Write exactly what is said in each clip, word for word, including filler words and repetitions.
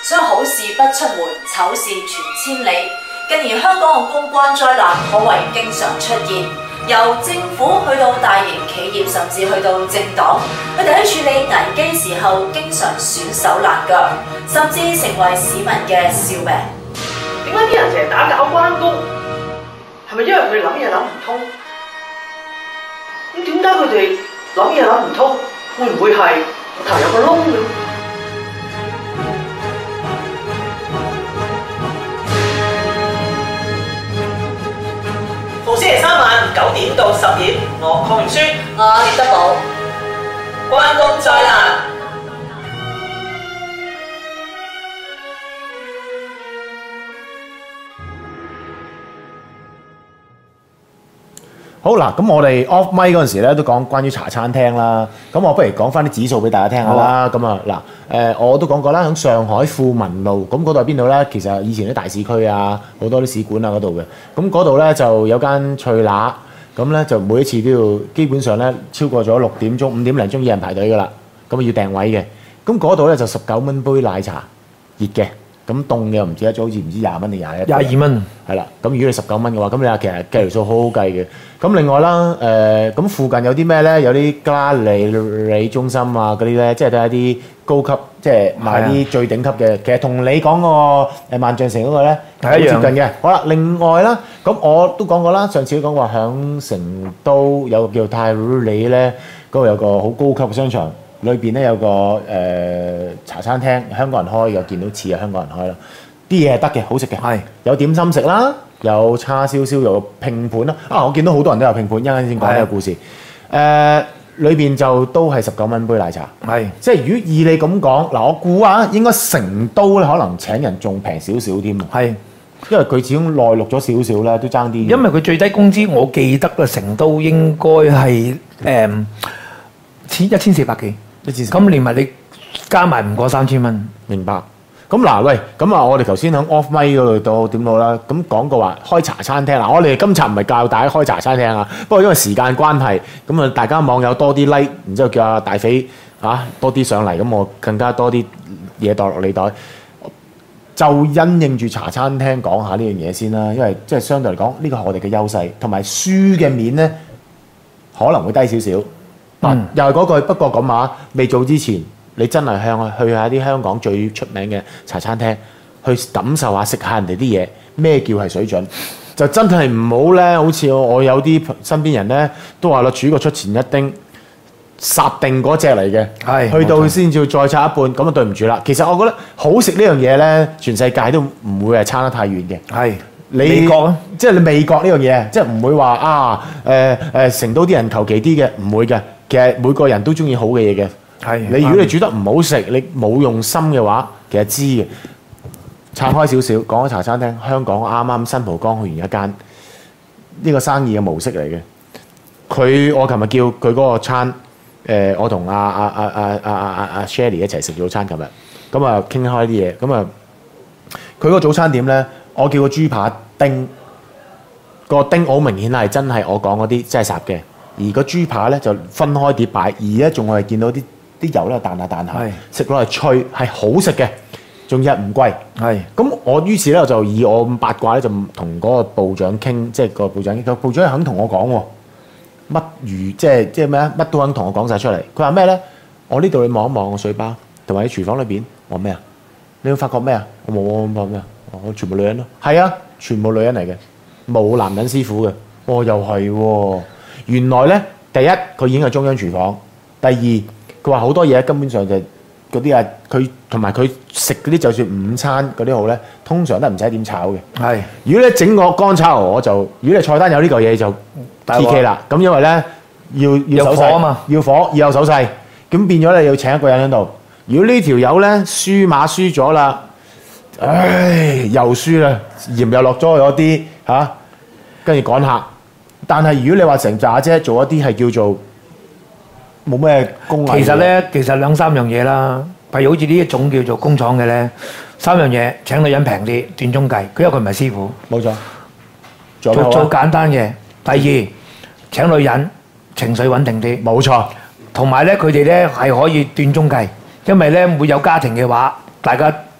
所以好事不出門，醜事傳千里。近年香港嘅公關災難可謂經常出現，由政府去到大型企業，甚至去到政黨，佢哋喺處理危機時候經常損手爛腳，甚至成為市民嘅笑柄。 點解啲人成日打攪關公？係咪因為佢哋諗嘢諗唔通？咁點解佢哋諗嘢諗唔通？會唔會係頭有個窿嘅？逢星期三晚九點到十點，我鄺明書， 我葉德寶， 關公災難。 好嗱，咁我哋 off mic 嗰陣時咧都講關於茶餐廳啦，咁我不如講翻啲指數俾大家聽下啦。咁啊嗱，誒我都講過啦，喺上海富民路，咁嗰度係邊度咧？其實以前啲大市區啊，好多啲使館啊嗰度嘅，咁嗰度咧就有間脆乸，咁咧就每一次都要基本上咧超過咗六點鐘、五點零鐘有人排隊噶啦，咁要訂位嘅，咁嗰度咧就十九蚊杯奶茶，熱嘅。咁凍嘅又唔知一早好似唔知廿蚊定廿一， 廿二蚊， 係啦。咁如果你十九蚊嘅話，咁你話其實計條數好好計嘅。咁另外啦，誒、呃、咁附近有啲咩咧？有啲嘉里里中心啊嗰啲咧，即係都係一啲高級，即係賣啲最頂級嘅。其實同你講個誒萬象城嗰個咧係一樣接近嘅。好啦，另外啦，咁我都講過啦，上次都講過響成都有個叫太古里咧，嗰度有個好高級嘅商場。裏邊咧有個誒、呃、茶餐廳，香港人開嘅，見到似係香港人開啦。啲嘢係得嘅，好食嘅，係有點心食啦，有叉燒燒，有拼盤啦。啊，我見到好多人都有拼盤，一陣間先講呢個故事。誒，裏邊就都係十九蚊杯奶茶，係即係如果以你咁講，嗱我估啊，應該成都咧可能請人仲平少少添，係因為佢始終內陸咗少少咧，都爭啲。 因為佢最低工資，我記得啦，成都應該係誒千一千四百幾。咁連埋你加埋唔過三千蚊， 明白。咁嗱，喂，咁啊，我哋頭先喺 off mic 嗰度到點到啦？咁講過話開茶餐廳嗱，我哋今集唔係教大家開茶餐廳啊，不過因為時間關係，咁啊大家網友多啲 like，然之後叫阿大肥啊多啲上嚟，咁我更加多啲嘢袋落你袋，就因應住茶餐廳講下呢樣嘢先啦。因為即係相對嚟講，呢個係我哋嘅優勢，同埋輸嘅面咧可能會低少少。嗯、又係嗰句，不過咁啊，未做之前，你真係向去下啲香港最出名嘅茶餐廳，去感受下食下人哋啲嘢，咩叫係水準？就真係唔好咧，好似我，我有啲身邊人咧都話啦，煮個出前一丁，殺定嗰隻嚟嘅，係去到先至再差一半，咁啊對唔住啦。其實我覺得好食呢樣嘢咧，全世界都唔會係差得太遠嘅。係。你味覺啊，即係你味覺呢樣嘢，即係唔會話啊誒誒、呃呃、成都啲人求其啲嘅，唔會嘅。其實每個人都中意好嘅嘢嘅。係。你如果你煮得唔好食，你冇用心嘅話，其實知嘅。拆開少少，講緊茶餐廳，香港啱啱新蒲崗去完一間，呢、呢個生意嘅模式嚟嘅。佢我琴日叫佢嗰個餐，誒、呃、我同阿阿阿阿阿阿阿 Shelly 一齊食早餐，琴日咁啊傾開啲嘢，咁啊佢嗰個早餐點咧？我叫個豬扒丁，個丁好明顯係真係我講嗰啲真係烚嘅，而個豬扒咧就分開碟擺，而咧仲係見到啲啲油咧彈下彈下，食落係脆，係好食嘅，仲要唔貴。係咁，我於是咧就以我咁八卦咧，就同嗰個部長傾，即係個部長，個部長肯同我講喎，乜魚即係即係咩啊？乜都肯同我講晒出嚟。佢話咩咧？我呢度你望一望個水包，同埋喺廚房裏邊，我咩啊？你會發覺咩啊？我冇我冇咩啊？我全部女人咯，係啊，全部女人嚟嘅，冇男人師傅嘅。哦，又係喎。原來咧，第一佢已經係中央廚房，第二佢話好多嘢根本上就嗰啲啊，佢同埋佢食嗰啲就算午餐嗰啲好咧，通常都唔使點炒嘅。係。如果你整個乾炒牛河就，如果你菜單有呢嚿嘢就 P K 啦。咁因為咧要要手勢啊嘛，要火要有手勢，咁變咗你要請一個人喺度。如果呢條友咧輸馬輸咗啦。唉，又輸啦，鹽又落咗有啲嚇，跟住趕客。但係如果你話成扎啫，做一啲係叫做冇咩工藝。其實咧，其實兩三樣嘢啦，譬如好似呢一種叫做工廠嘅咧，三樣嘢請女人平啲，斷鐘計。佢因為佢唔係師傅，冇錯。做做簡單嘅。第二請女人情緒穩定啲，冇錯。同埋咧，佢哋咧係可以斷鐘計，因為咧會有家庭嘅話，大家。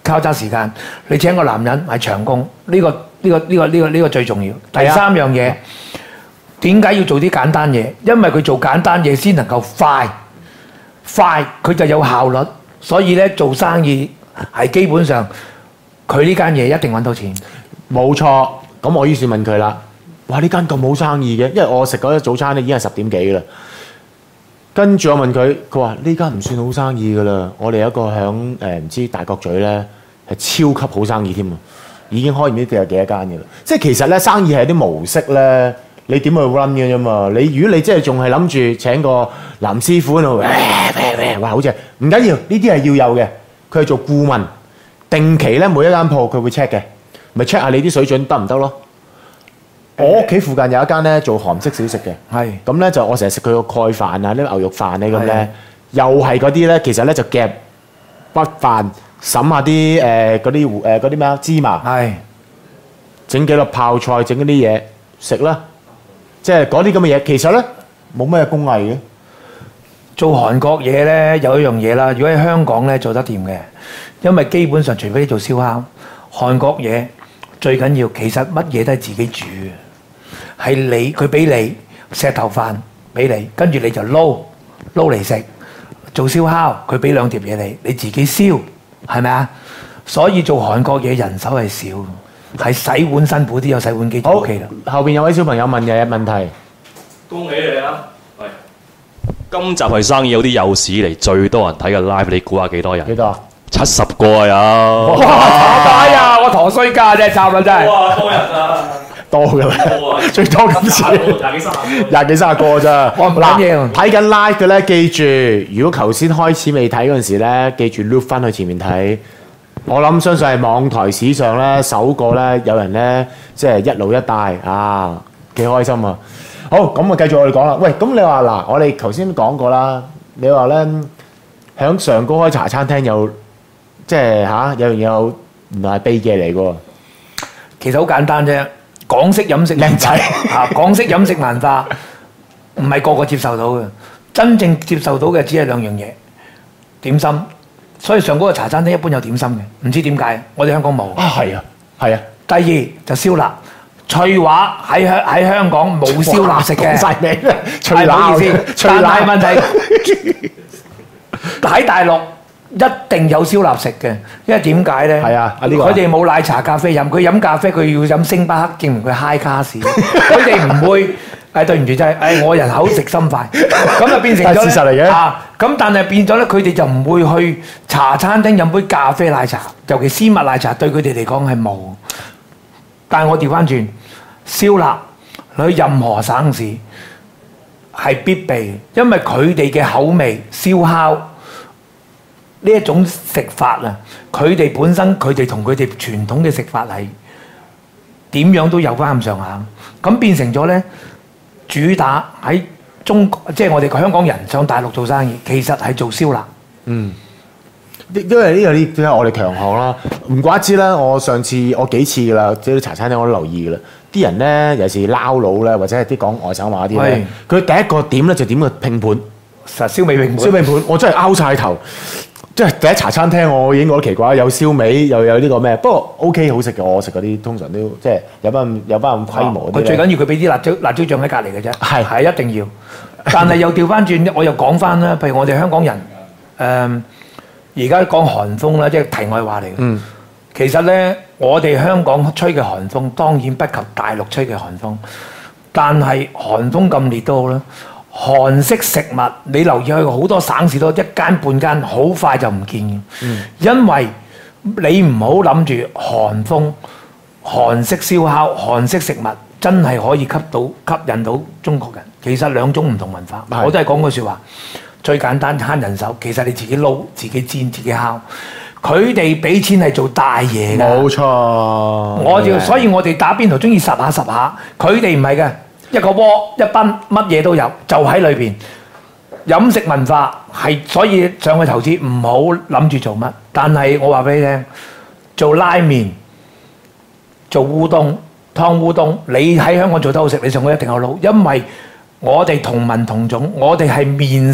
交揸時間。你請個男人係長工，呢、個呢、個呢、個呢、個呢、個最重要。第三樣嘢，點解要做啲簡單嘢？因為佢做簡單嘢先能夠快，快佢就有效率。所以咧做生意係基本上佢呢間嘢一定揾到錢。 冇錯。咁我於是問佢啦，哇！呢間咁好生意嘅，因為我食嗰啲早餐咧已經係十點幾啦。跟住我問佢，佢話呢間唔算好生意噶啦，我哋有一個響誒唔知大角咀咧係超級好生意添啊，已經開唔知有幾多間嘅啦。即係其實咧生意係啲模式咧，你點去 run 嘅啫嘛？你如果你真係仲係諗住請個男師傅喺度，哇好似唔緊要，呢啲係要有嘅。佢係做顧問，定期咧每一間鋪佢會 check 嘅。咪 check 下你啲水準得唔得咯？我屋企附近有一間咧做韓式小食嘅， 係咁咧就我成日食佢個蓋飯啊、呢牛肉飯咧咁咧，又係嗰啲咧，其實咧就夾筆飯，揼下啲誒嗰啲誒嗰啲咩啊芝麻， 係整幾粒泡菜，整嗰啲嘢食啦，即係嗰啲咁嘅嘢，其實咧冇咩工藝嘅。 做韓國嘢咧有一樣嘢啦，如果喺香港咧做得掂嘅，因為基本上除非你做燒烤，韓國嘢。最緊要其實乜嘢都係自己煮嘅，係你佢俾你石頭飯俾你，跟住你就撈撈嚟食。做燒烤佢俾兩碟嘢你，你自己燒，係咪啊？所以做韓國嘢人手係少，係洗碗辛苦啲，有洗碗機就 O K 啦。 後邊有位小朋友問嘅問題， 恭喜你啊！係今集係生意有啲有史以嚟最多人睇嘅 live，你估下幾多人？ 幾多啊？ 七十個啊有！ 哇！打解啊！我陀衰家啫，慘啦真係。 哇！多人啊！ 多㗎啦， 多啊！ 最多今次廿幾三十個， 廿幾三十個咋。 我唔緊要睇緊 live 嘅咧，記住，如果頭先開始未睇嗰陣時咧，記住 loop 翻去前面睇。我諗相信係網台史上咧首個咧有人咧即係一路一帶啊，幾開心啊！好，咁啊繼續我哋講啦。喂，咁你話嗱，我哋頭先講過啦，你話咧響上高開茶餐廳有。即係嚇，有樣嘢有唔係秘技嚟嘅喎。 其實好簡單啫，港式飲食靚仔啊，港式飲食文化唔係個個接受到嘅，真正接受到嘅只係兩樣嘢，點心。所以上嗰個茶餐廳一般有點心嘅，唔知點解，我哋香港冇。 啊，係啊，係啊。 第二就燒臘，翠華喺香喺香港冇燒臘食嘅。 講曬名啦，翠係唔好華意思， 翠華但係問題喺大陸。一定有燒臘食嘅，因為點解咧？ 係啊，呢個佢哋冇奶茶咖啡飲，佢飲咖啡佢要飲星巴克，證明佢 high class。佢哋唔會誒對唔住真係，誒我人口食心快，咁就變成咗係事實嚟嘅啊！咁但係變咗咧，佢哋就唔會去茶餐廳飲杯咖啡奶茶，尤其絲襪奶茶對佢哋嚟講係冇。但係我調翻轉燒臘，去任何省市係必備，因為佢哋嘅口味燒烤。呢一種食法啊，佢哋本身佢哋同佢哋傳統嘅食法係點樣都有翻咁上下，咁變成咗咧主打喺中國，即係我哋香港人上大陸做生意，其實係做燒臘。 嗯，因為呢個呢啲係我哋強項啦。唔怪之啦，我上次我幾次噶啦，即係啲茶餐廳我都留意噶啦。啲人咧尤其是撈佬咧，或者係啲講外省話啲咧，佢第一個點咧就點個拼盤， 實燒味拼盤。 燒味盤，我真係拗晒頭。即係第一茶餐廳，我已經覺得奇怪，有燒味又有呢個咩？不過 O K 好食嘅，我食嗰啲通常都即係有班有班咁規模嗰啲。 佢最緊要佢俾啲辣椒辣椒醬喺隔離嘅啫， 係係一定要。但係又調翻轉，我又講翻啦，譬如我哋香港人，誒而家講韓風啦，即係題外話嚟嘅。 嗯， 其實咧，我哋香港吹嘅韓風當然不及大陸吹嘅韓風，但係韓風咁烈都好啦。韓式食物，你留意去好多省市都一間半間，好快就唔見嘅。嗯、因為你唔好諗住韓風、韓式燒烤、韓式食物真係可以吸到吸引到中國人。其實兩種唔同文化，是我都係講句説話。最簡單慳人手，其實你自己撈、自己煎、自己烤。佢哋俾錢係做大嘢㗎。冇錯， 我就所以我哋打邊爐中意十下十下，佢哋唔係嘅。一個鍋一賓乜嘢都有，就喺裏邊。飲食文化係，所以上去投資唔好諗住做乜。但係我話俾你聽，做拉麵、做烏冬、湯烏冬，你喺香港做得好食，你上去一定有撈，因為我哋同文同種，我哋係麵食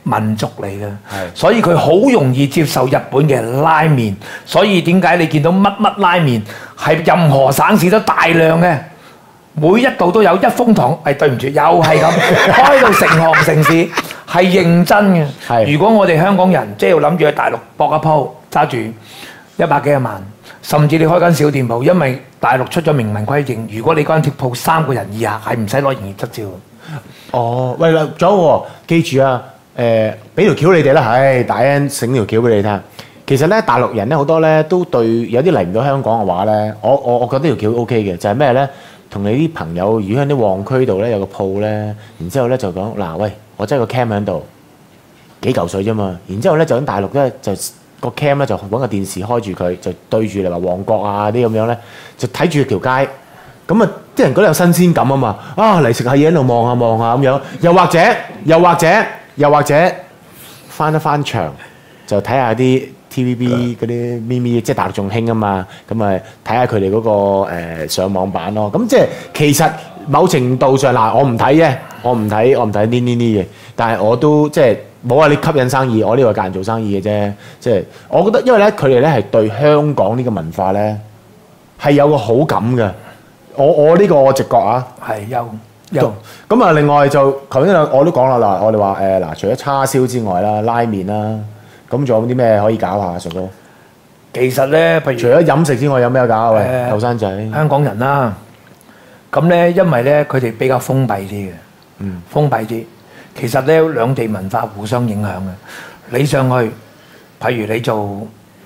民族嚟嘅，所以佢好容易接受日本嘅拉麵。所以點解你見到乜乜拉麵係任何省市都大量嘅，每一度都有一風堂。誒、哎、對唔住，又係咁開到成行成市，係認真嘅。 係如果我哋香港人即係要諗住去大陸搏一鋪，揸住一百幾廿萬，甚至你開間小店鋪，因為大陸出咗明文規定，如果你間貼鋪三個人以下係唔使攞營業執照。 哦，喂啦，仲有喎，記住啊，誒，俾條橋你哋啦，唉，大 N 醒條橋俾你聽。其實咧，大陸人咧好多咧都對有啲嚟唔到香港嘅話咧，我我我覺得條橋 O K 嘅，就係咩咧？同你啲朋友如果喺啲旺區度咧有個鋪咧，然之後咧就講嗱，喂，我真係個 cam 喺度幾嚿水啫嘛，然之後咧就喺大陸咧就個 cam 咧就揾個電視開住佢，就對住你話旺角啊啲咁樣咧，就睇住條街。咁啊，啲人覺得有新鮮感啊嘛，啊嚟食下嘢喺度望下望下咁樣，又或者又或者又或者翻一翻牆就睇下啲 T V B 嗰啲咪咪，即係大陸仲興啊嘛，咁啊睇下佢哋嗰個、呃、上網版咯。咁即係其實某程度上嗱，我唔睇啫，我唔睇我唔睇呢呢呢嘅，但係我都即係冇話你吸引生意，我呢個教人做生意嘅啫。即係我覺得，因為咧佢哋咧係對香港呢個文化咧係有個好感嘅。我我呢個我直覺啊， 係有有咁啊！另外就頭先我都講啦嗱，我哋話誒嗱，除咗叉燒之外啦，拉麵啦，咁仲有啲咩可以搞下？順哥， 其實咧，譬如除咗飲食之外，有咩搞啊？喂，後生仔， 香港人啦，咁咧因為咧佢哋比較封閉啲嘅， 嗯， 封閉啲。其實咧兩地文化互相影響嘅。你上去，譬如你做誒誒、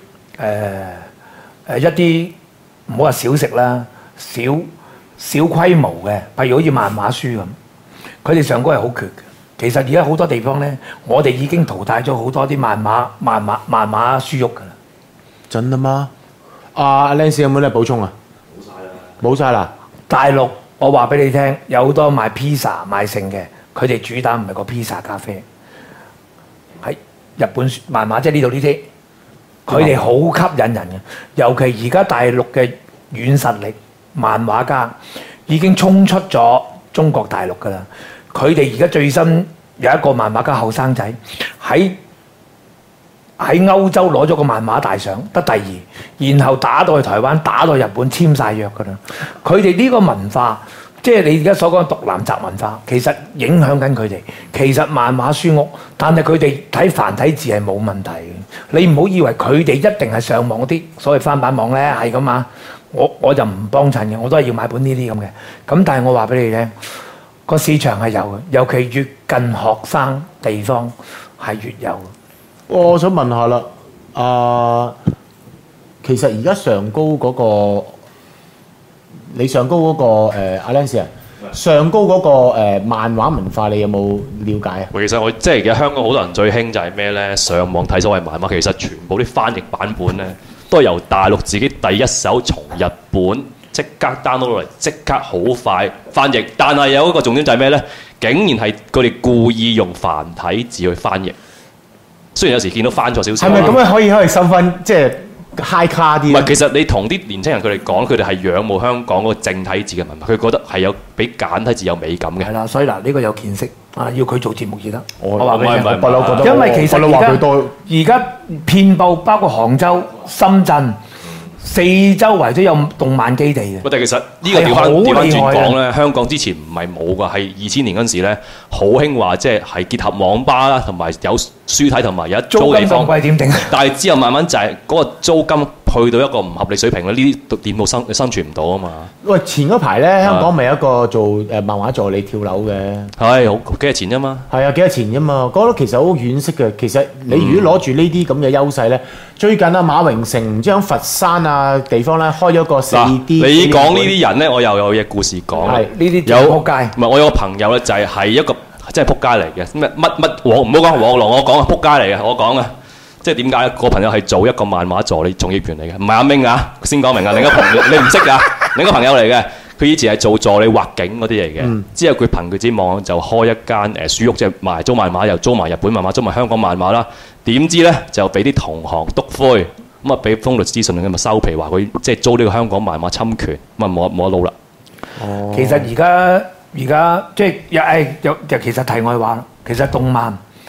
呃、一啲唔好話小食啦，小小規模嘅，譬如好似漫畫書咁，佢哋上高係好缺嘅。其實而家好多地方咧，我哋已經淘汰咗好多啲漫畫、漫畫、漫畫書屋㗎啦。 真啊嘛？阿 Lance 有冇咩補充啊？冇晒啦！冇晒啦！ 大陸我話俾你聽，有好多賣披薩賣剩嘅，佢哋主打唔係個披薩咖啡，喺日本漫畫即係呢度呢啲，佢哋好吸引人嘅。尤其而家大陸嘅軟實力漫畫家已經衝出咗中國大陸㗎啦。佢哋而家最新有一個漫畫家後生仔喺喺歐洲攞咗個漫畫大賞，得第二，然後打到去台灣，打到日本簽晒約㗎啦。佢哋呢個文化，即係你而家所講嘅獨男宅文化，其實影響緊佢哋。其實漫畫書屋，但係佢哋睇繁體字係冇問題嘅。你唔好以為佢哋一定係上網嗰啲所謂翻版網咧，係咁啊！我我就唔幫襯嘅，我都係要買本呢啲咁嘅。咁但係我話俾你聽，個市場係有嘅，尤其越近學生地方係越有。 我想問下啦，啊，其實而家上高嗰個，你上高嗰個誒阿 Lance啊，上高嗰個誒漫畫文化，你有冇了解啊？ 其實我即係而家香港好多人最興就係咩咧？上網睇所謂漫畫，其實全部啲翻譯版本咧，都係由大陸自己第一手從日本即刻 download 落嚟，即刻好快翻譯。但係有一個重點就係咩咧？竟然係佢哋故意用繁體字去翻譯。雖然有時見到翻錯少少， 係咪咁樣可以可以收翻即係 high 卡啲？ 唔係，其實你同啲年輕人佢哋講，佢哋係仰慕香港嗰個正體字嘅文化，佢覺得係有比簡體字有美感嘅。 係啦，所以嗱，呢個有見識啊，要佢做節目至得。 我我話俾你聽， 不嬲覺得， 因為其實不嬲話佢多而家遍佈包括杭州、深圳。四周圍都有動漫基地嘅。 但係其實呢個調翻調翻轉講咧，香港之前唔係冇㗎，係二千年嗰陣時咧，好興話即係係結合網吧啦，同埋有書睇同埋有一租地方。 租金咁貴點定？ 但係之後慢慢就係嗰個租金去到一個唔合理水平咧，呢啲店鋪生生存唔到啊嘛。 喂，前嗰排咧，香港咪有一個做誒漫畫助理跳樓嘅。 係好幾多錢啫嘛？ 係啊，幾多錢啫嘛？覺得其實好惋惜嘅。其實你如果攞住呢啲咁嘅優勢咧，最近啊馬榮成唔知喺佛山啊地方咧開咗個四 D。 你講呢啲人咧，我又有嘢故事講。 係呢啲有撲街。 唔係我有個朋友咧，就係係一個即係撲街嚟嘅。咩乜乜黃唔好講黃狼，我講啊撲街嚟嘅，我講啊。即係點解個朋友係做一個漫畫助理從業員嚟嘅，唔係阿明啊，先講明啊，另一個朋友你唔識㗎，另一個朋友嚟嘅，佢以前係做助理畫景嗰啲嚟嘅，嗯、之後佢憑佢自己網就開一間誒書屋，即係賣租漫畫，又租埋日本漫畫，租埋香港漫畫啦。點知咧就俾啲同行督灰，咁啊俾風律師信佢咪收皮，話佢即係租呢個香港漫畫侵權，咁啊冇冇得撈啦。 哦，其實而家而家即係又誒又又其實題外話，其實動漫。誒、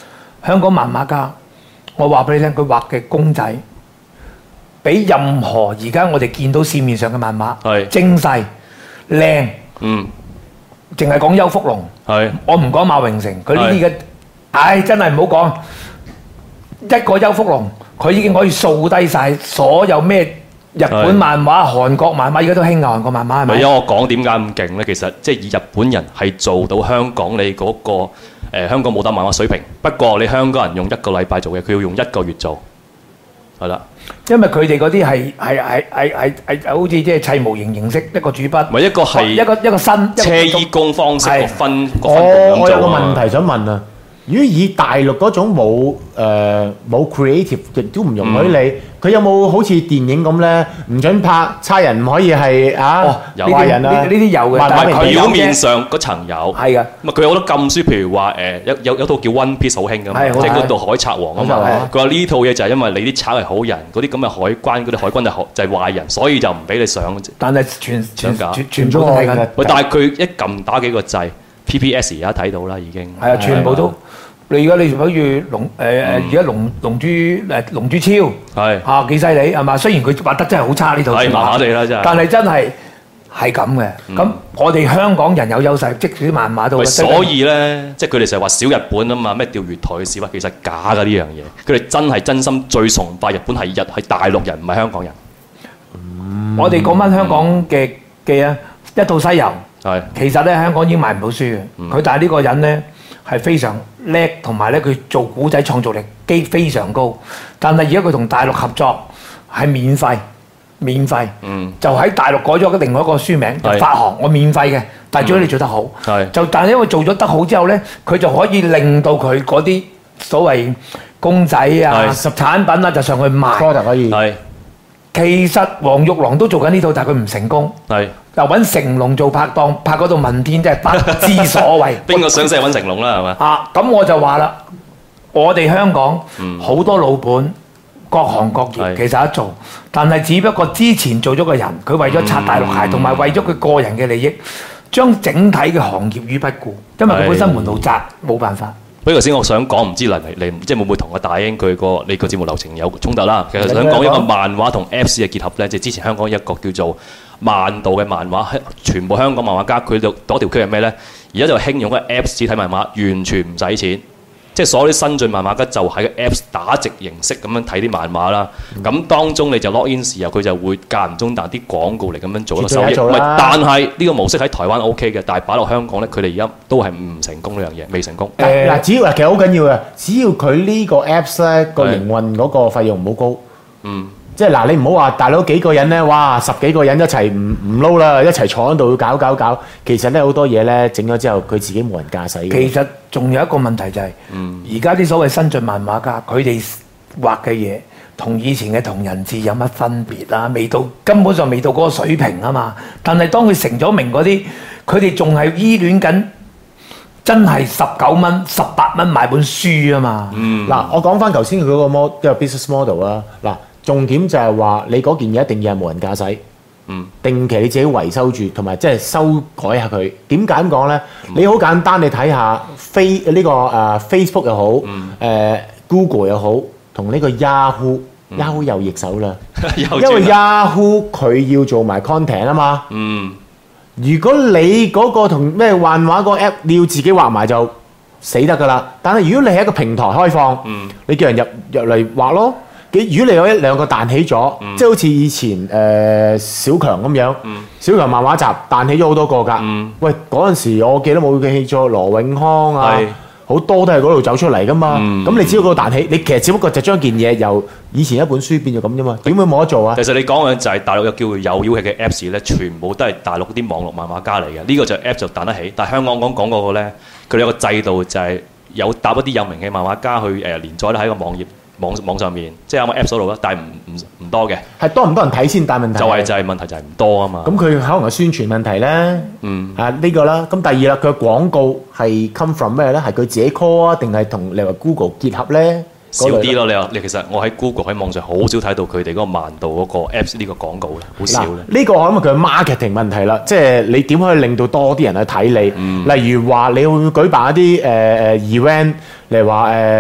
香港漫畫家，我話俾你聽，佢畫嘅公仔，比任何而家我哋見到市面上嘅漫畫係精細靚。 嗯， 淨係講邱福龍， 係我唔講馬榮成，佢呢啲嘅，唉，真係唔好講。一個邱福龍，佢已經可以掃低晒所有咩日本漫畫、韓國漫畫，而家都興嘅韓國漫畫係咪？ 咪因為我講點解咁勁咧？其實即係以日本人係做到香港你嗰、個誒、呃、香港武打漫畫水平，不過你香港人用一個禮拜做嘅，佢要用一個月做，係啦。 因為佢哋嗰啲係係係係係係好似即係砌模型形式一個主筆， 咪一個係一個一個新車衣工方式個分個我分佈咁我有個做啊問題想問啊，如果以大陸嗰種冇誒冇 creative，亦都唔容許你，佢有冇好似電影咁咧？唔準拍，差人唔可以係啊有壞人啊？ 呢啲呢啲有嘅， 漫畫明但係佢表面上嗰層有， 係嘅。 咁啊佢有好多禁書，譬如話誒有有有套叫 One Piece 好興㗎嘛， 係好即係嗰度海賊王啊海賊王嘛。佢話呢套嘢就係因為你啲賊係好人，嗰啲咁嘅海關嗰啲海軍就係就係壞人，所以就唔俾你上。 但係全全想搞全全部都睇緊， 喂，但係佢一撳打幾個掣 ，P P S 而家睇到啦已經。 係啊，全部都。你而家你好似龍誒誒，而家龍龍珠誒龍珠超係啊幾犀利係嘛？雖然佢畫得真係好差呢套， 係麻麻地啦真係但係真係係咁嘅。咁我哋香港人有優勢，即使啲漫畫都喂，所以咧，即係佢哋成日話小日本啊嘛，咩釣魚台嘅事話，其實假㗎呢樣嘢。佢哋真係真心最崇拜日本係日係大陸人，唔係香港人。 我哋講翻香港嘅嘅啊，一套西遊， 係其實咧香港已經賣唔到書嘅。佢但係呢個人咧係非常叻，同埋咧佢做古仔創造力機非常高。但係而家佢同大陸合作係免費，免費， 嗯就喺大陸改咗另外一個書名，就係發行我免費嘅，但係最緊要你做得好。 係就但係因為做咗得好之後咧，佢就可以令到佢嗰啲所謂公仔啊、 係產品啊，就上去賣。 product 可以係其實黃玉郎都做緊呢套，但係佢唔成功。 係。 又揾成龍做拍檔，拍嗰套問天真係不知所謂。 邊個想死揾成龍啦？係咪？ 啊，咁我就話啦，我哋香港好多老本，各行各業係其實得做，但係只不過之前做咗個人，佢為咗擦大陸鞋，同埋為咗佢個人嘅利益，將整體嘅行業於不顧，因為佢本身門路窄，冇辦法。 不過頭先我想講，唔知嚟嚟嚟，即係會唔會同阿大英佢個你個節目流程有衝突啦？其實想講一個漫畫同 Apps 嘅結合咧，即係之前香港一個叫做漫道嘅漫畫，全部香港漫畫家佢哋嗰條區係咩咧？而家就興用個 Apps 紙睇漫畫，完全唔使錢，即係所有啲新進漫畫家就喺個 Apps 打直形式咁樣睇啲漫畫啦。咁、嗯、當中你就 log in 時候，佢就會間唔中彈啲廣告嚟咁樣做一個收益。唔係，但係呢個模式喺台灣 OK 嘅，但係擺落香港咧，佢哋而家都係唔成功呢樣嘢，未成功。 嗱嗱，只要其實好緊要嘅，只要佢呢個 Apps 咧個營運嗰個費用唔好高， 嗯， 即係嗱，你唔好話大佬幾個人咧，哇十幾個人一齊唔唔撈啦，一齊坐喺度搞搞搞，其實咧好多嘢咧整咗之後，佢自己冇人駕駛嘅。 其實仲有一個問題就係、是，而家啲所謂新進漫畫家，佢哋畫嘅嘢同以前嘅同人誌有乜分別啊？未到根本上未到嗰個水平啊嘛。但係當佢成咗名嗰啲，佢哋仲係依戀緊。真係十九蚊、十八蚊買本書啊嘛！ 嗱、我講翻頭先佢嗰個 model，即係 business model 啦。嗱，重點就係話你嗰件嘢一定要係無人駕駛， 嗯， 定期你自己維修住，同埋即係修改下佢。點解咁講咧？你好簡單，你睇下 Face 呢個誒 Facebook 又好，誒 Google 又好，同呢個 Yahoo，Yahoo 又易手啦， 因因為 Yahoo 佢要做埋 content 啊嘛。 嗯。 如果你嗰個同咩漫畫個 app 你要自己畫埋就死得㗎啦。但係如果你係一個平台開放， 嗯、 你叫人入入嚟畫咯。如果你有一兩個彈起咗， 嗯、即係好似以前誒、呃、小強咁樣， 嗯、 小強漫畫集彈起咗好多個㗎。 嗯、 喂，嗰陣時我記得冇記錯，羅永康啊。好多都係嗰度走出嚟噶嘛，咁、嗯、你只要嗰個彈起，你其實只不過就將件嘢由以前一本書變咗咁啫嘛，點會冇得做啊？ 其實你講嘅就係大陸有叫做有妖氣嘅 Apps 咧，全部都係大陸啲網絡漫畫家嚟嘅，呢、這個就 App 就彈得起。但係香港講講嗰個咧，佢哋有個制度就係有搭一啲有名嘅漫畫家去誒、呃、連載咧喺個網頁網網上面，即係有個 Apps 嗰度啦，但係唔唔唔多嘅。係多唔多人睇先？但係問題就係、是、就係、是、問題就係唔多啊嘛。 咁佢可能係宣傳問題咧。嗯。啊呢、這個啦，咁第二啦，佢嘅廣告係 come from 咩咧？係佢自己 call 啊，定係同你話 Google 結合咧？ 少啲咯，你話你其實我喺 Google 喺網上好少睇到佢哋嗰個漫道嗰個 Apps 呢個廣告咧，好少咧。呢、這個我諗佢係 marketing 問題啦，即係你點可以令到多啲人去睇你？嗯、例如話你會舉辦一啲誒誒 event，例如話誒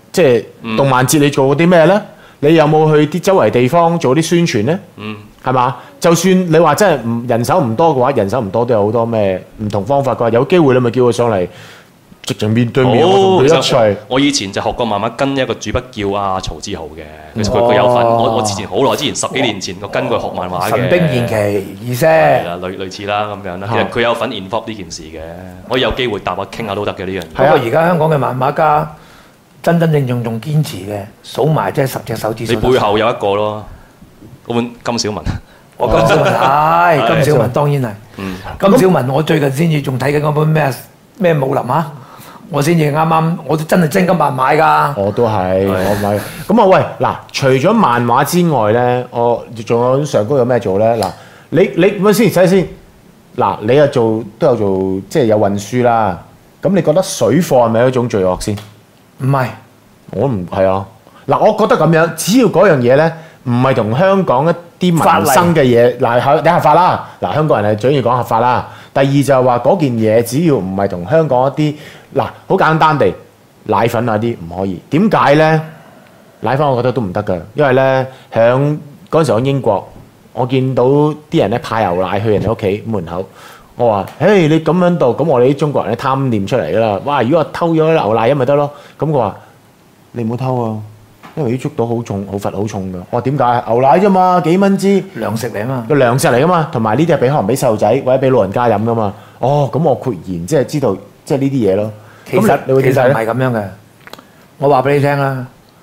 即係動漫節你做過啲咩咧？你有冇去啲周圍地方做啲宣傳咧？ 嗯， 係嘛？就算你話真係唔人手唔多嘅話，人手唔多都有好多咩唔同方法㗎。有機會你咪叫佢上嚟，直情面對面我同佢一其實齊。 我以前就學過慢慢跟一個主筆叫阿曹志豪嘅，其實佢佢有份。我我之前好耐之前十幾年前我跟佢學漫畫嘅。 神兵玄奇意思。 係啦，類類似啦咁樣啦。其實佢有份 involve 呢件事嘅，可以有機會搭下傾下都得嘅呢樣嘢。 不過而家香港嘅漫畫家真真正正仲堅持嘅，數埋即係十隻手指數。 你背後有一個咯，嗰本金小文。 我金小文係金小文當然係。 嗯。 金小文我最近先至仲睇緊嗰本咩咩武林啊！我先至啱啱，我都真係真金白買㗎。 我都係，我買。咁啊喂，嗱，除咗漫畫之外咧，我仲有上高有咩做咧？嗱，你你咁先，睇下先。嗱，你又做都有做，即係有運輸啦。咁你覺得水貨係咪一種罪惡先？ 唔係， 我唔係啊。嗱，我覺得咁樣，只要嗰樣嘢咧，唔係同香港一啲民生嘅嘢，嗱，合你合法啦。嗱，香港人係最中意講合法啦。第二就係話嗰件嘢，只要唔係同香港一啲，嗱，好簡單地，奶粉啊啲唔可以。點解咧？奶粉我覺得都唔得㗎，因為咧響嗰陣時喺英國，我見到啲人咧派牛奶去人哋屋企門口。我話：誒你咁樣度，咁我哋啲中國人咧貪念出嚟㗎啦！哇！如果我偷咗牛奶飲咪得咯？咁佢話：你唔好偷啊，因為啲捉到好重、好罰、好重㗎。我話點解？牛奶啫嘛，幾蚊支糧食嚟啊嘛， 個糧食嚟㗎嘛，同埋呢啲係俾可能俾細路仔或者俾老人家飲㗎嘛。哦，咁我豁然即係知道即係呢啲嘢咯。 其實你會其實唔係咁樣嘅。我話俾你聽啦，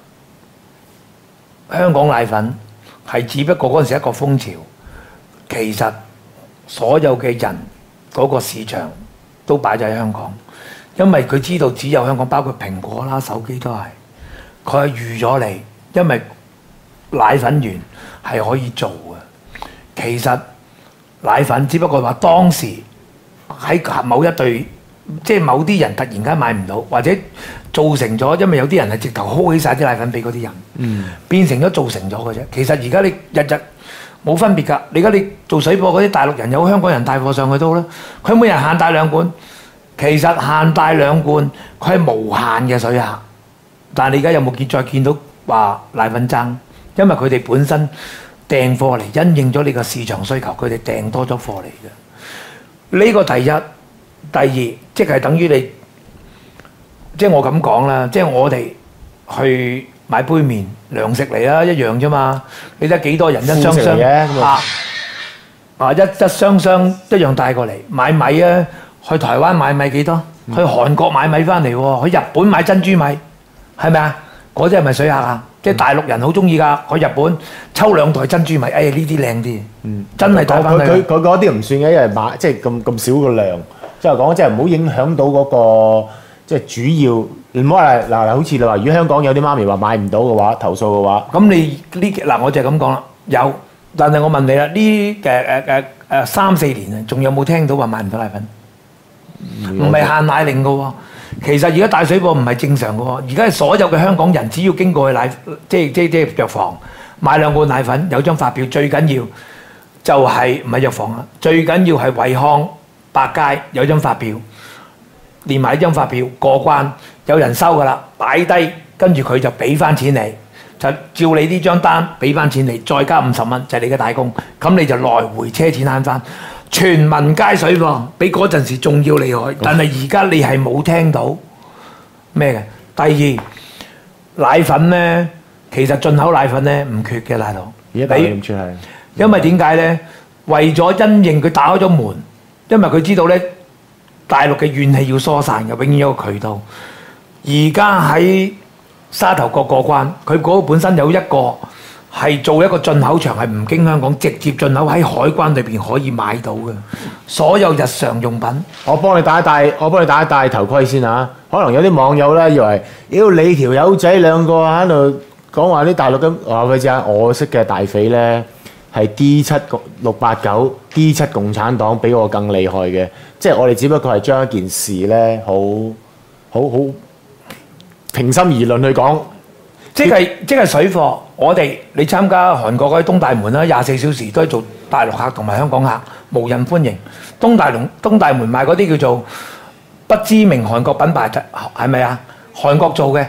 香港奶粉係只不過嗰陣時一個風潮，其實所有嘅人。嗰個市場都擺咗喺香港，因為佢知道只有香港，包括蘋果啦、手機都係，佢係預咗你，因為奶粉園係可以做嘅。其實奶粉只不過話當時喺某一對，即係某啲人突然間買唔到，或者造成咗，因為有啲人係直頭 hold 起晒啲奶粉俾嗰啲人，嗯、變成咗造成咗嘅啫。其實而家你日日冇分別㗎，你而家你做水貨嗰啲大陸人有香港人帶貨上去都啦，佢每人限帶兩罐，其實限帶兩罐，佢係無限嘅水客。但係你而家有冇見再見到話奶粉爭？因為佢哋本身訂貨嚟，因應咗你個市場需求，佢哋訂多咗貨嚟嘅。呢個第一，第二，即係等於你，即係我咁講啦，即係我哋去買杯麵糧食嚟啦，一樣啫嘛。你睇幾多人一箱箱啊啊一一箱箱一樣帶過嚟買米啊？去台灣買米幾多？去韓國買米翻嚟喎，去日本買珍珠米，係咪啊？嗰啲係咪水客啊？即係大陸人好中意㗎，去日本抽兩袋珍珠米，哎呀呢啲靚啲，嗯，真係帶翻去。 佢佢嗰啲唔算嘅，因為買即係咁咁少個量，即係講即係唔好影響到嗰個即係主要。唔好話嗱，好似你話，如果香港有啲媽咪話買唔到嘅話，投訴嘅話， 咁你呢嗱我就係咁講啦，有，但係我問你啦，呢誒誒誒誒三四年啊，仲有冇聽到話買唔到奶粉？唔係限奶令嘅喎，其實而家帶水貨唔係正常嘅喎，而家係所有嘅香港人只要經過去奶即係即係即係藥房買兩罐奶粉，有張發票，最緊要就係唔係藥房啊，最緊要係惠康、百佳有張發票，連埋呢張發票過關。有人收㗎啦，擺低，跟住佢就俾翻錢你，就照你呢張單俾翻錢你，再加五十蚊就係你嘅大功，咁你就來回車錢慳翻。全民皆水貨，比嗰陣時仲要厲害，但係而家你係冇聽到咩嘅。第二奶粉呢，其實進口奶粉呢唔缺嘅，大佬。 而家大陸唔缺係， 因為點解呢？為咗因應佢打開咗門，因為佢知道呢大陸嘅怨氣要疏散嘅，永遠有個渠道。而家喺沙頭角過關，佢嗰個本身有一個係做一個進口場，係唔經香港直接進口，喺海關裏邊可以買到嘅所有日常用品。我幫你戴一戴，我幫你戴一戴頭盔先嚇。可能有啲網友咧以為，妖你條友仔兩個喺度講話啲大陸咁話佢知啊，我識嘅大匪咧係 D 七六八九 D 七共產黨比我更厲害嘅，即係我哋只不過係將一件事咧好好好。平心而論去講，即係即係水貨。我哋你參加韓國嗰啲東大門啦，廿四小時都係做大陸客同埋香港客，無人歡迎。東大龍東大門賣嗰啲叫做不知名韓國品牌，係咪啊？韓國做嘅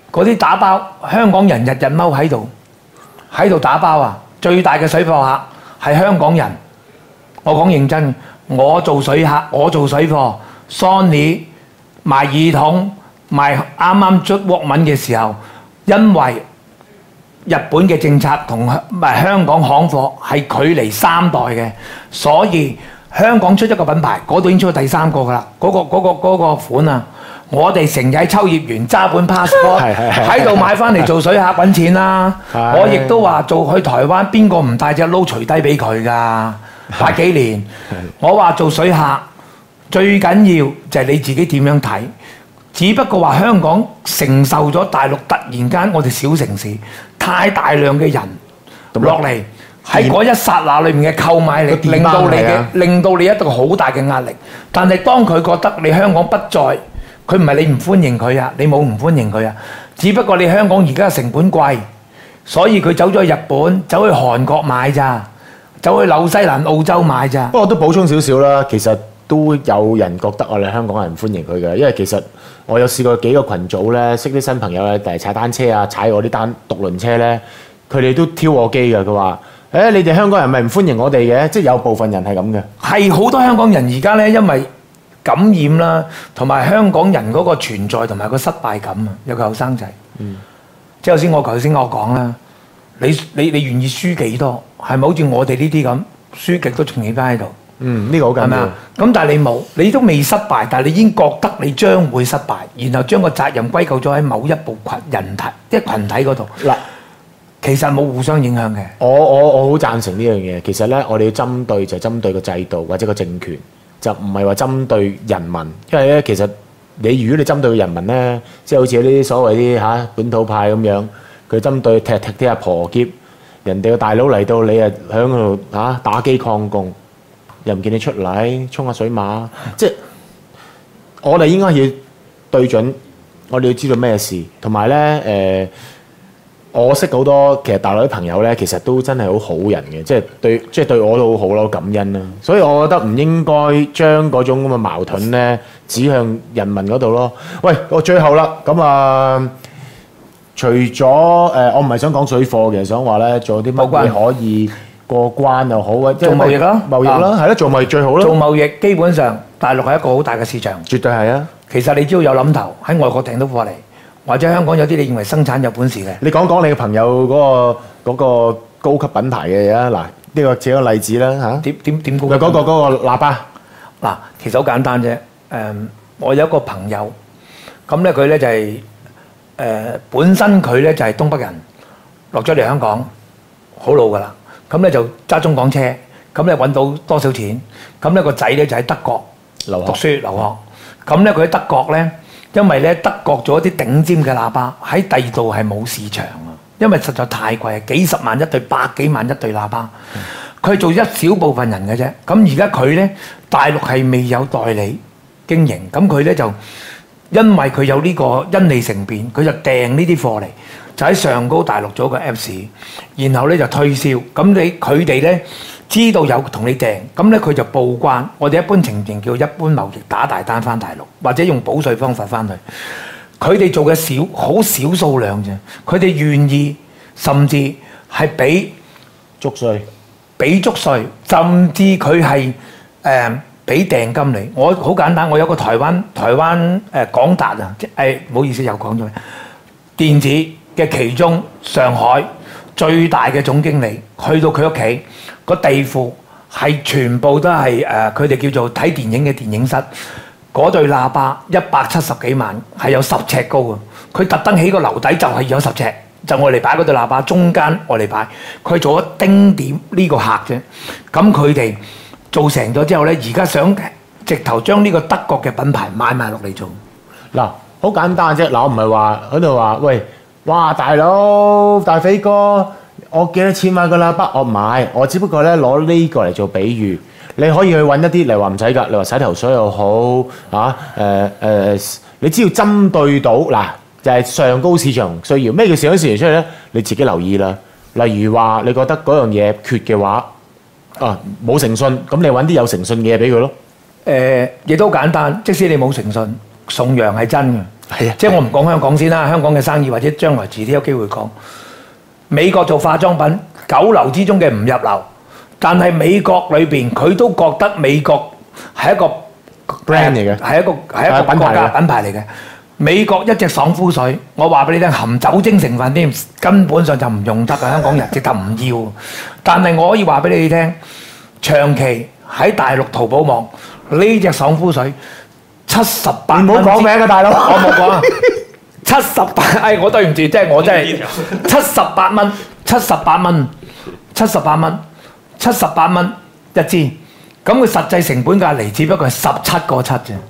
嗰啲打包，香港人日日踎喺度，喺度打包啊！最大嘅水貨客係香港人。我講認真，我做水客，我做水貨 ，Sony 賣耳筒，賣啱啱出鑊文嘅時候，因為日本嘅政策同唔係香港行貨係距離三代嘅，所以香港出一個品牌，嗰度已經出咗第三個㗎啦。嗰、嗰個嗰、嗰個嗰個、款啊，我哋成日喺秋葉原揸本 passport 喺度買翻嚟做水客揾錢啦。我亦都話做去台灣，邊個唔帶隻撈除低俾佢㗎？八幾年，我話做水客最緊要就係你自己點樣睇。只不過話香港承受咗大陸突然間我哋小城市太大量嘅人落嚟，喺嗰一剎那裏面嘅購買力，令到你嘅令到你一個好大嘅壓力。但係當佢覺得你香港不在，佢唔係你唔歡迎佢啊，你冇唔歡迎佢啊。只不過你香港而家嘅成本貴，所以佢走咗去日本、走去韓國買咋，走去紐西蘭、澳洲買咋。 不過都補充少少啦，其實都有人覺得我哋香港人唔歡迎佢嘅，因為其實我有試過幾個群組咧，識啲新朋友咧，第踩單車啊，踩我啲單獨輪車咧，佢哋都挑我機嘅。佢話：誒、欸，你哋香港人咪唔歡迎我哋嘅？即係有部分人係咁嘅。 係好多香港人而家咧，因為感染啦，同埋香港人嗰個存在同埋個失敗感啊，有個後生仔。嗯。即係頭先我頭先我講啦，你你你願意輸幾多？係咪好似我哋呢啲咁輸極都仲企翻喺度？ 嗯，呢個好緊要。係咪啊？ 咁但係你冇，你都未失敗，但係你已經覺得你將會失敗，然後將個責任歸咎咗喺某一部群人體，即係羣體嗰度。嗱，其實冇互相影響嘅。 我我我好贊成呢樣嘢。其實咧，我哋要針對就係針對個制度或者個政權，就唔係話針對人民。因為咧，其實你如果你針對人民咧，即係好似呢啲所謂啲嚇本土派咁樣，佢針對踢踢啲阿婆劫，人哋個大佬嚟到你啊喺度嚇打機抗共。又唔見你出嚟沖下水馬，即係我哋應該要對準，我哋要知道咩事，同埋咧誒，我識好多其實大陸啲朋友咧，其實都真係好好人嘅，即係對即係對我都好好咯，感恩啦。所以我覺得唔應該將嗰種咁嘅矛盾咧指向人民嗰度咯。喂，我最後啦，咁啊，除咗誒、呃，我唔係想講水貨嘅，想話咧，仲有啲乜嘢可以過關又好啊， 做貿易啦， 貿易啦，係咯，做貿易最好啦。 做貿易基本上大陸係一個好大嘅市場， 絕對係啊。 其實你只要有諗頭，喺外國訂到貨嚟，或者香港有啲你認為生產有本事嘅， 你講講你嘅朋友嗰個嗰個高級品牌嘅嘢啊！嗱，呢個只一個例子啦嚇。 點點點高級？ 嗱，嗰個嗰個喇叭， 嗱，其實好簡單啫。誒，我有一個朋友，咁咧佢咧就係誒本身佢咧就係東北人，落咗嚟香港，好老噶啦。咁咧就揸中港車，咁咧揾到多少錢？咁咧個仔咧就喺德國留學讀書留學。咁咧佢喺德國咧，因為咧德國做一啲頂尖嘅喇叭喺第二度係冇市場啊，因為實在太貴，幾十萬一對，百幾萬一對喇叭。佢係做一小部分人嘅啫。咁而家佢咧大陸係未有代理經營，咁佢咧就因為佢有呢個因利乘便，佢就訂呢啲貨嚟。就喺上高大陸做個 Apps， 然後咧就推銷。咁你佢哋咧知道有同你訂，咁咧佢就報關。我哋一般情形叫一般貿易打大單翻大陸，或者用補稅方法翻去。佢哋做嘅少好少數量啫，佢哋願意甚至係俾足稅， 俾足稅，甚至佢係誒俾訂金你。我好簡單，我有個台灣台灣誒廣達啊，即係唔好意思又講咗電子嘅其中上海最大嘅總經理去到佢屋企個地庫係全部都係誒佢哋叫做睇電影嘅電影室，嗰對喇叭一百七十幾萬係有十尺高啊！佢特登起個樓底就係有十尺，就我嚟擺嗰對喇叭中間我嚟擺，佢做咗丁點呢個客啫。咁佢哋做成咗之後咧，而家想直頭將呢個德國嘅品牌買埋落嚟做。 嗱，好簡單啫。嗱，我唔係話喺度話喂。哇！大佬大飛哥，我幾多錢買個喇叭？我買，我只不過咧攞呢個嚟做比喻。你可以去揾一啲嚟話唔使㗎，你話洗頭水又好嚇誒誒，你只要針對到嗱，就係上高市場需要。咩叫上高市場需要咧？你自己留意啦。例如話你覺得嗰樣嘢缺嘅話，啊冇誠信，咁你揾啲有誠信嘅嘢俾佢咯。 誒，亦都簡單，即使你冇誠信，送羊係真嘅。 係啊即係我唔講香港先啦，香港嘅生意或者將來遲啲有機會講。美國做化妝品九流之中嘅唔入流，但係美國裏邊佢都覺得美國係一個 brand 嚟嘅係一個係一個係品牌國家嚟嘅品牌嚟嘅。美國一隻爽膚水，我話俾你聽，含酒精成分添，根本上就唔用得嘅，香港人直頭唔要。但係我可以話俾你聽，長期喺大陸淘寶網呢隻爽膚水七十八蚊， 唔好講名啊大佬我冇講啊，七十八，哎，我對唔住，即係我真係七十八蚊，七十八蚊，七十八蚊，七十八蚊一支，咁佢實際成本價嚟，只不過係十七個七啫。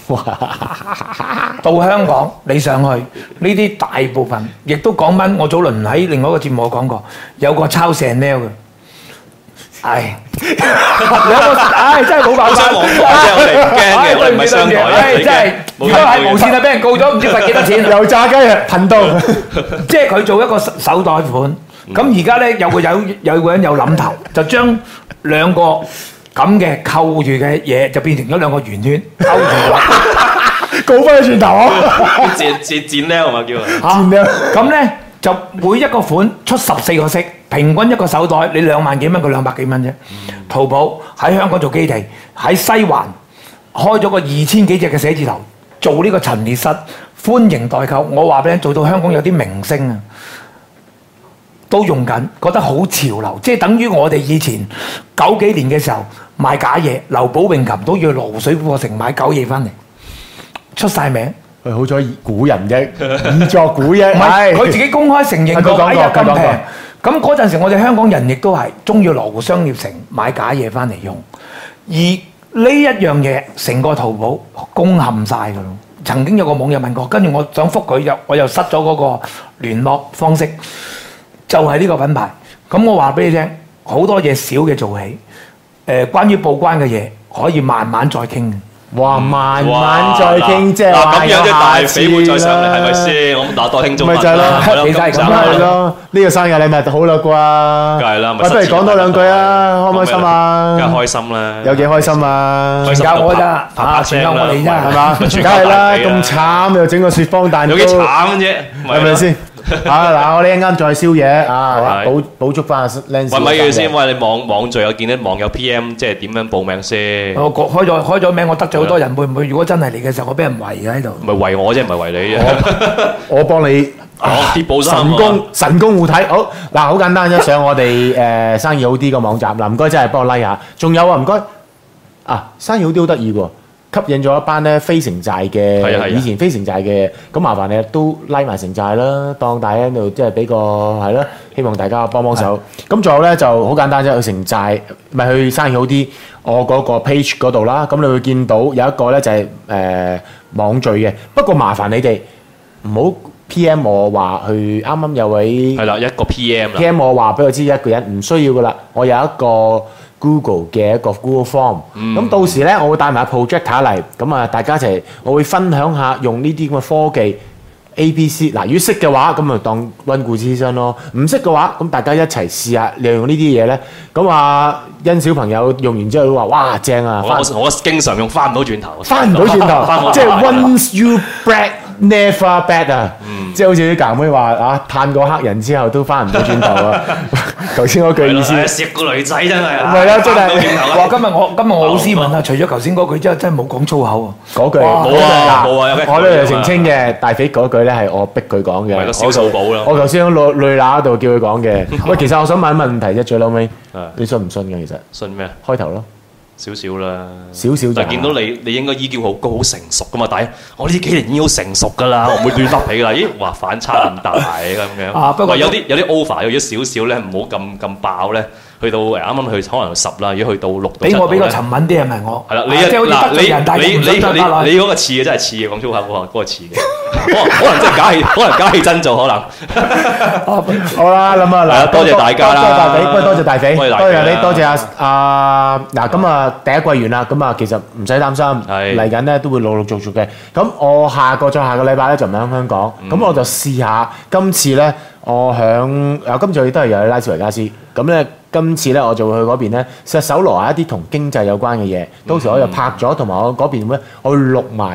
到香港你上去呢啲大部分，亦都講緊。我早輪喺另外一個節目我講過，有個抄 Chanel 嘅，唉，兩個唉真係冇辦法。 相往來啫，我哋唔驚嘅，我哋唔係商台唉真係，如果係無線啊，俾人告咗唔知罰幾多錢。 油炸雞啊，頻道。 即係佢做一個手袋款，咁而家咧有個有有個人有諗頭，就將兩個咁嘅扣住嘅嘢就變成咗兩個圓圈勾住咗， 告翻佢轉頭啊！ 截截剪咧，係嘛叫佢？ 剪咧。咁咧就每一個款出十四個色，平均一個手袋你兩萬幾蚊，佢兩百幾蚊啫。淘寶喺香港做基地，喺西環開咗個二千幾隻嘅寫字樓，做呢個陳列室，歡迎代購。我話俾你做到香港有啲明星啊！都用緊，覺得好潮流，即係等於我哋以前九幾年嘅時候賣假嘢，劉寶詠琴都要羅水貨城買狗嘢翻嚟，出晒名。 佢好彩古人啫，以作古啫。 唔係佢自己公開承認過， 佢講過哎呀咁佢講過平。咁嗰陣時，我哋香港人亦都係中意羅湖商業城買假嘢翻嚟用，而呢一樣嘢成個淘寶攻陷晒㗎咯。曾經有個網友問過，跟住我想覆佢，又我又失咗嗰個聯絡方式。就係呢個品牌，咁我話俾你聽，好多嘢小嘅做起，誒、呃，關於報關嘅嘢可以慢慢再傾。 哇，慢慢再傾啫。 嗱咁樣啲大肥會再上嚟，係咪先？我咁打多聽眾咪就係咯， 其實係咁係咯，呢個生日禮物好啦啩。 梗係啦，咪喂，不如講多兩句啊，開唔開心啊？ 梗係開心啦。 有幾開心啊？ 開心教我咋， 啪啪啊，全靠我哋咋， 係嘛？梗係啦，咁慘又整個雪芳蛋糕， 有幾慘啫？ 係咪先？啊嗱，我哋一陣間再宵夜啊， 係補補足翻阿 Lance。 喂，咪住先，喂，你網網聚有見到網友 P M，即係點樣報名先？ 我開咗開咗名，我得罪好多人，會唔會如果真係嚟嘅時候，我俾人圍嘅喺度？ 唔係為我啫，唔係為你啫。 我幫你哦，貼補衫啊神功神功護體。好嗱，好簡單啫，上我哋誒生意好啲個網站嗱，唔該真係幫我 like 下。仲有啊，唔該啊，生意好啲好得意喎。吸引咗一班咧非城寨嘅， 係啊係啊以前非城寨嘅，咁麻煩你都拉埋城寨啦，當大喺度即係俾個係咯，希望大家幫幫手。咁仲有咧就好簡單啫，去城寨咪去生意好啲，我嗰個 page 嗰度啦，咁你會見到有一個咧就係誒網聚嘅，不過麻煩你哋唔好 P M 我話去，啱啱有位係啦，一個 P M 啦。 P M 我話俾我知一個人唔需要噶啦，我有一個 Google 嘅一個 Google Form，咁、 嗯、 到時咧我會帶埋 projector 嚟，咁啊大家一齊，我會分享下用呢啲咁嘅科技 A B C， 嗱如果識嘅話，咁咪當溫故知新咯；唔識嘅話，咁大家一齊試下利用呢啲嘢咧。咁啊，欣小朋友用完之後都話：哇正啊！ 我我我經常用翻唔到轉頭， 翻唔到轉頭，即係 once you break never back 啊！即係好似啲教妹話啊，探過黑人之後都翻唔到轉頭啊！頭先嗰句意思， 攝個女仔真係啊！ 唔係啦，真係。 哇！今日我今日我好斯文啊，除咗頭先嗰句之後，真係冇講粗口喎。 嗰句冇啊冇啊！ 我呢度澄清嘅，大肥嗰句咧係我逼佢講嘅。 係個小數寶啦。 我頭先喺淚淚乸度叫佢講嘅。喂，其實我想問一問問題啫，最嬲尾，你信唔信嘅？其實信咩？ 開頭咯。 少少啦， 少少但係見到你，你應該 E Q 好高、好成熟噶嘛？但係我呢幾年已經好成熟噶啦，我唔會亂笠起噶啦。咦，哇，反差咁大咁樣。 啊，不過有啲有啲 over，有咗少少咧，唔好咁咁爆咧。去到誒啱啱去可能十啦，如果去到六到七， 俾我俾個沉穩啲係咪我？ 係啦，你即係好似得罪人，但係你你你你嗰個似嘅真係似嘅，講粗口嗰個嗰個似嘅，可能可能真係假戲，可能假戲真做可能。 好啦，咁啊嗱， 多謝大家啦， 多謝大肥，多謝大肥，多謝你，多謝阿阿嗱，咁啊第一季完啦，咁啊其實唔使擔心，嚟緊咧都會陸陸續續嘅。咁我下個再下個禮拜咧就唔喺香港，咁我就試下今次咧，我響啊今次都係又喺拉斯維加斯，咁咧。今次咧，我就會去嗰邊咧，試下搜羅下一啲同經濟有關嘅嘢。到時我又拍咗，同埋我嗰邊咧，我會錄埋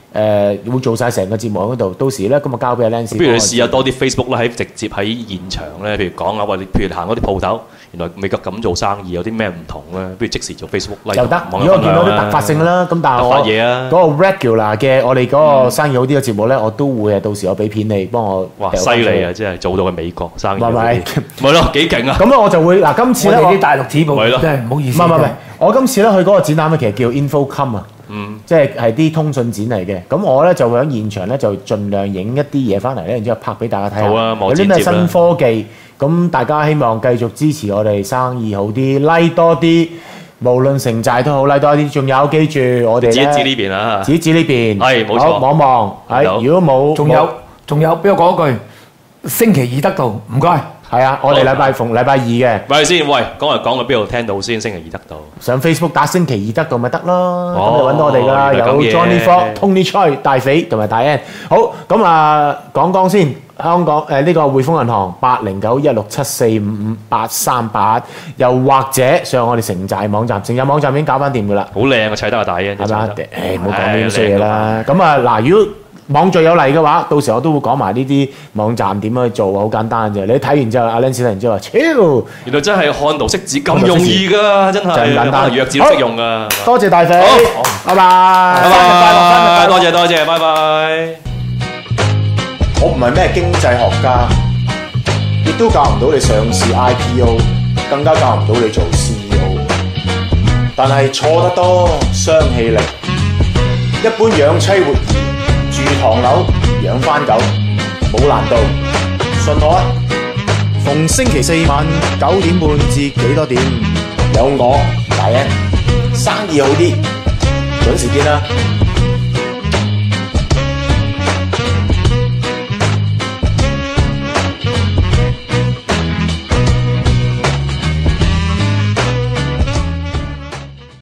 誒會做晒成個節目喺嗰度。到時咧咁啊交俾阿 Lance。 不如你試下多啲 Facebook 啦，喺直接喺現場咧，譬如講下話你，譬如行嗰啲鋪頭，原來美國咁做生意有啲咩唔同咧？不如即時做 Facebook like 就得。如果我見到啲突發性啦，咁但係我突發嘢啊， 嗰個 regular 嘅我哋嗰個生意好啲嘅節目咧，我都會係到時我俾片你幫我。 哇！犀利啊！真係做到去美國生意。 係咪？ 咪咯，幾勁啊！ 咁咧我就會嗱，今次咧我哋啲大陸子部係咯真係唔好意思。 唔係唔係唔係，我今次咧去嗰個展覽咧，其實叫 Infocom 啊。 嗯， 即係係啲通訊展嚟嘅，咁我咧就會喺現場咧就盡量影一啲嘢翻嚟咧，然之後拍俾大家睇下。 好啊， 有啲咩新科技，咁大家希望繼續支持我哋生意好啲，like 多啲，無論城寨都好，like多啲。仲有記住我哋咧， 指一指呢邊啊， 指一指呢邊， 係冇錯。 好望望，係如果冇， 仲有仲有，俾我講一句，星期二得到，唔該。 係啊，我哋禮拜逢禮拜二嘅。 喂先，喂，講嚟講去邊度聽到先？星期二得到。 上 Facebook 打星期二得到咪得咯，咁哦你揾到我哋㗎啦，有原來咁嘢 Johnny Fox、Tony Choi、大肥同埋大 N。好，咁啊講講先，香港誒呢個匯豐銀行八零九一六七四五五八三八，又或者上我哋城寨網站，城寨網站已經搞翻掂㗎啦， 好靚啊，砌得啊大 N， 係嘛？誒唔好講呢啲衰嘢係啦。咁啊嗱，如果網聚有嚟嘅話，到時我都會講埋呢啲網站點樣去做，好簡單啫。你睇完之後，阿 Lance 睇完之後話：超， 原來真係看圖識字咁容易㗎，真係就咁簡單弱智都識用㗎。 多謝大肥，拜拜， 拜拜，多謝多謝，拜拜。 我唔係咩經濟學家，亦都教唔到你上市 I P O， 更加教唔到你做 C E O。但係錯得多，傷氣力。一般養妻活兒，住唐樓，養番狗，冇難度。信我啊！逢星期四晚九點半至幾多點，有我大 N，生意好啲，準時見啦。